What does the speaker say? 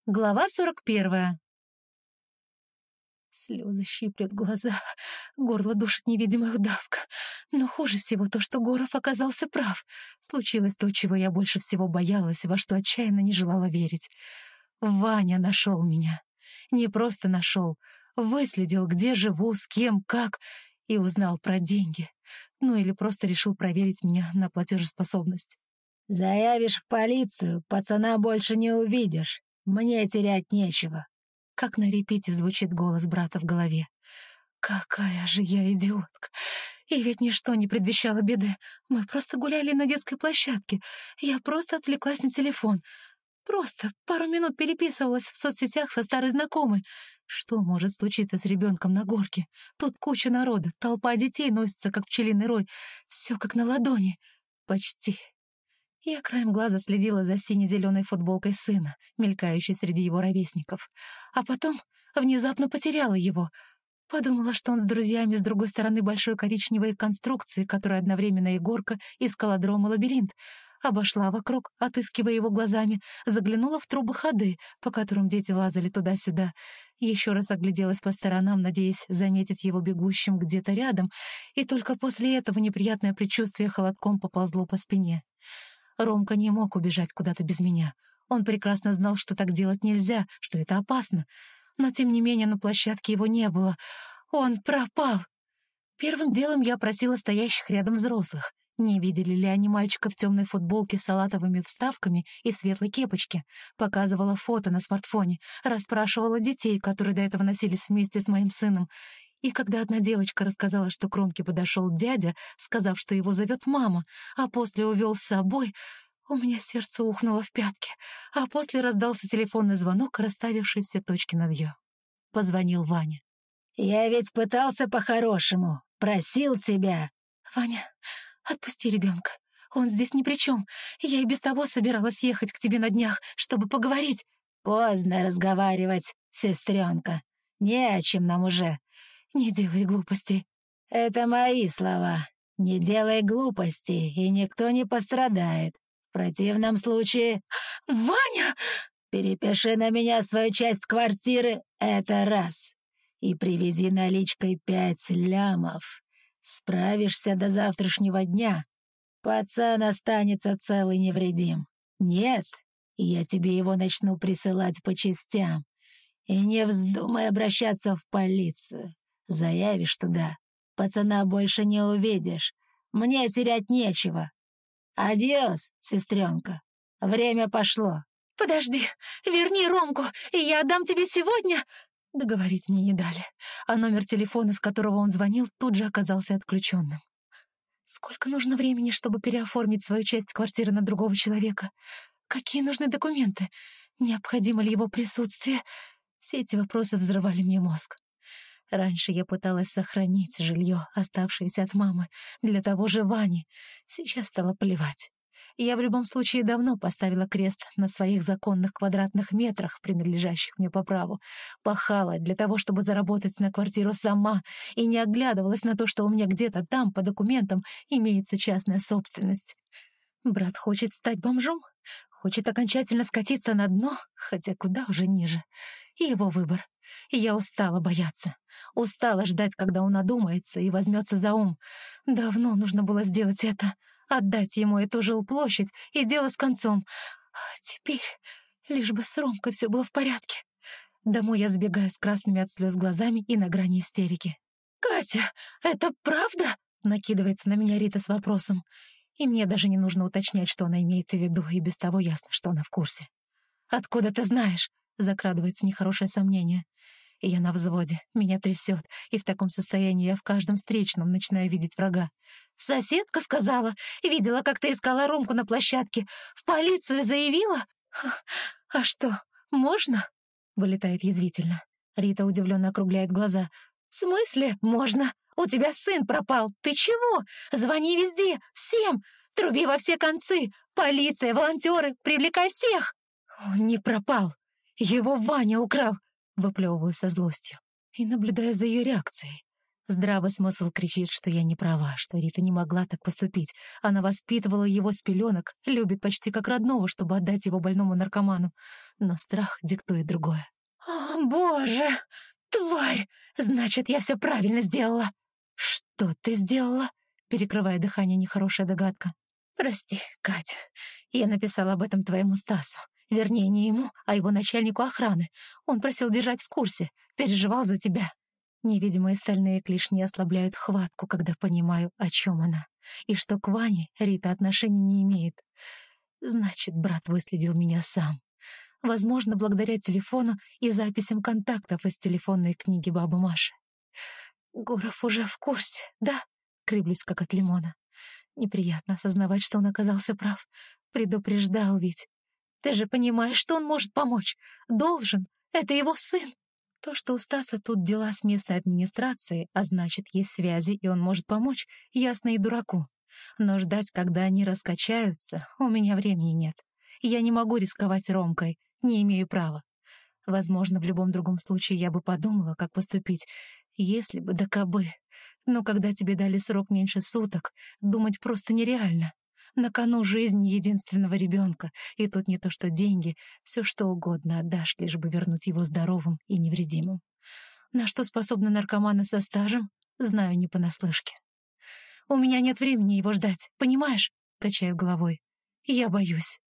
Глава 41. Слезы щиплют глаза, горло душит невидимая удавка. Но хуже всего то, что Горов оказался прав. Случилось то, чего я больше всего боялась и во что отчаянно не желала верить. Ваня нашел меня. Не просто нашел, выследил, где живу, с кем, как, и узнал про деньги. Ну или просто решил проверить меня на платежеспособность. «Заявишь в полицию, пацана больше не увидишь. Мне терять нечего». Как на репите звучит голос брата в голове. Какая же я идиотка! И ведь ничто не предвещало беды. Мы просто гуляли на детской площадке. Я просто отвлеклась на телефон. Просто пару минут переписывалась в соцсетях со старой знакомой. Что может случиться с ребенком на горке? Тут куча народа, толпа детей носится, как пчелиный рой. Все как на ладони. Почти. Я краем глаза следила за сине-зеленой футболкой сына, мелькающей среди его ровесников. А потом внезапно потеряла его. Подумала, что он с друзьями с другой стороны большой коричневой конструкции, которая одновременно и горка, и скалодром, и лабиринт. Обошла вокруг, отыскивая его глазами, заглянула в трубы ходы, по которым дети лазали туда-сюда. Еще раз огляделась по сторонам, надеясь заметить его бегущим где-то рядом, и только после этого неприятное предчувствие холодком поползло по спине. Ромка не мог убежать куда-то без меня. Он прекрасно знал, что так делать нельзя, что это опасно. Но, тем не менее, на площадке его не было. Он пропал. Первым делом я просила стоящих рядом взрослых. Не видели ли они мальчика в темной футболке с салатовыми вставками и светлой кепочке? Показывала фото на смартфоне, расспрашивала детей, которые до этого носились вместе с моим сыном. И когда одна девочка рассказала, что к Ромке подошел дядя, сказав, что его зовет мама, а после увел с собой, у меня сердце ухнуло в пятки, а после раздался телефонный звонок, расставивший все точки над «ё». Позвонил Ваня. «Я ведь пытался по-хорошему, просил тебя». «Ваня, отпусти ребенка. Он здесь ни при чем. Я и без того собиралась ехать к тебе на днях, чтобы поговорить». «Поздно разговаривать, сестренка. Не о чем нам уже». «Не делай глупостей». «Это мои слова. Не делай глупостей, и никто не пострадает. В противном случае...» «Ваня!» «Перепиши на меня свою часть квартиры, это раз. И привези наличкой 5 лямов. Справишься до завтрашнего дня. Пацан останется цел и невредим. Нет, я тебе его начну присылать по частям. И не вздумай обращаться в полицию. Заявишь туда, пацана больше не увидишь. Мне терять нечего. Адиос, сестренка. Время пошло». «Подожди, верни Ромку, и я отдам тебе сегодня...» Договорить мне не дали, а номер телефона, с которого он звонил, тут же оказался отключенным. Сколько нужно времени, чтобы переоформить свою часть квартиры на другого человека? Какие нужны документы? Необходимо ли его присутствие? Все эти вопросы взрывали мне мозг. Раньше я пыталась сохранить жилье, оставшееся от мамы, для того же Вани. Сейчас стало плевать. Я в любом случае давно поставила крест на своих законных квадратных метрах, принадлежащих мне по праву. Пахала для того, чтобы заработать на квартиру сама, и не оглядывалась на то, что у меня где-то там, по документам, имеется частная собственность. Брат хочет стать бомжом, хочет окончательно скатиться на дно, хотя куда уже ниже. И его выбор. И я устала бояться. Устала ждать, когда он одумается и возьмется за ум. Давно нужно было сделать это. Отдать ему эту жилплощадь и дело с концом. А теперь лишь бы с Ромкой все было в порядке. Домой я сбегаю с красными от слез глазами и на грани истерики. «Катя, это правда?» — накидывается на меня Рита с вопросом. И мне даже не нужно уточнять, что она имеет в виду, и без того ясно, что она в курсе. «Откуда ты знаешь?» — закрадывается нехорошее сомнение. И я на взводе, меня трясет, и в таком состоянии я в каждом встречном начинаю видеть врага. «Соседка сказала, видела, как ты искала Ромку на площадке. В полицию заявила?» «А что, можно?» — вылетает язвительно. Рита удивленно округляет глаза. «В смысле можно? У тебя сын пропал. Ты чего? Звони везде, всем. Труби во все концы. Полиция, волонтеры, привлекай всех!» «Он не пропал. Его Ваня украл!» Выплевываю со злостью и наблюдаю за ее реакцией. Здравый смысл кричит, что я не права, что Рита не могла так поступить. Она воспитывала его с пеленок, любит почти как родного, чтобы отдать его больному наркоману. Но страх диктует другое. «О, Боже! Тварь! Значит, я все правильно сделала!» «Что ты сделала?» Перекрывая дыхание, нехорошая догадка. «Прости, Катя, я написала об этом твоему Стасу. Вернее, не ему, а его начальнику охраны. Он просил держать в курсе, переживал за тебя». Невидимые стальные клешни ослабляют хватку, когда понимаю, о чем она. И что к Ване Рита отношений не имеет. Значит, брат выследил меня сам. Возможно, благодаря телефону и записям контактов из телефонной книги бабы Маши. Гуров уже в курсе, да? Кривлюсь, как от лимона. Неприятно осознавать, что он оказался прав. Предупреждал ведь. Ты же понимаешь, что он может помочь. Должен. Это его сын. То, что у Стаса тут дела с местной администрацией, а значит, есть связи, и он может помочь, ясно и дураку. Но ждать, когда они раскачаются, у меня времени нет. Я не могу рисковать Ромкой, не имею права. Возможно, в любом другом случае я бы подумала, как поступить, если бы да кабы. Но когда тебе дали срок меньше суток, думать просто нереально. На кону жизнь единственного ребенка, и тут не то что деньги, все что угодно отдашь, лишь бы вернуть его здоровым и невредимым. На что способны наркоманы со стажем, знаю не понаслышке. У меня нет времени его ждать, понимаешь? Качаю головой. Я боюсь.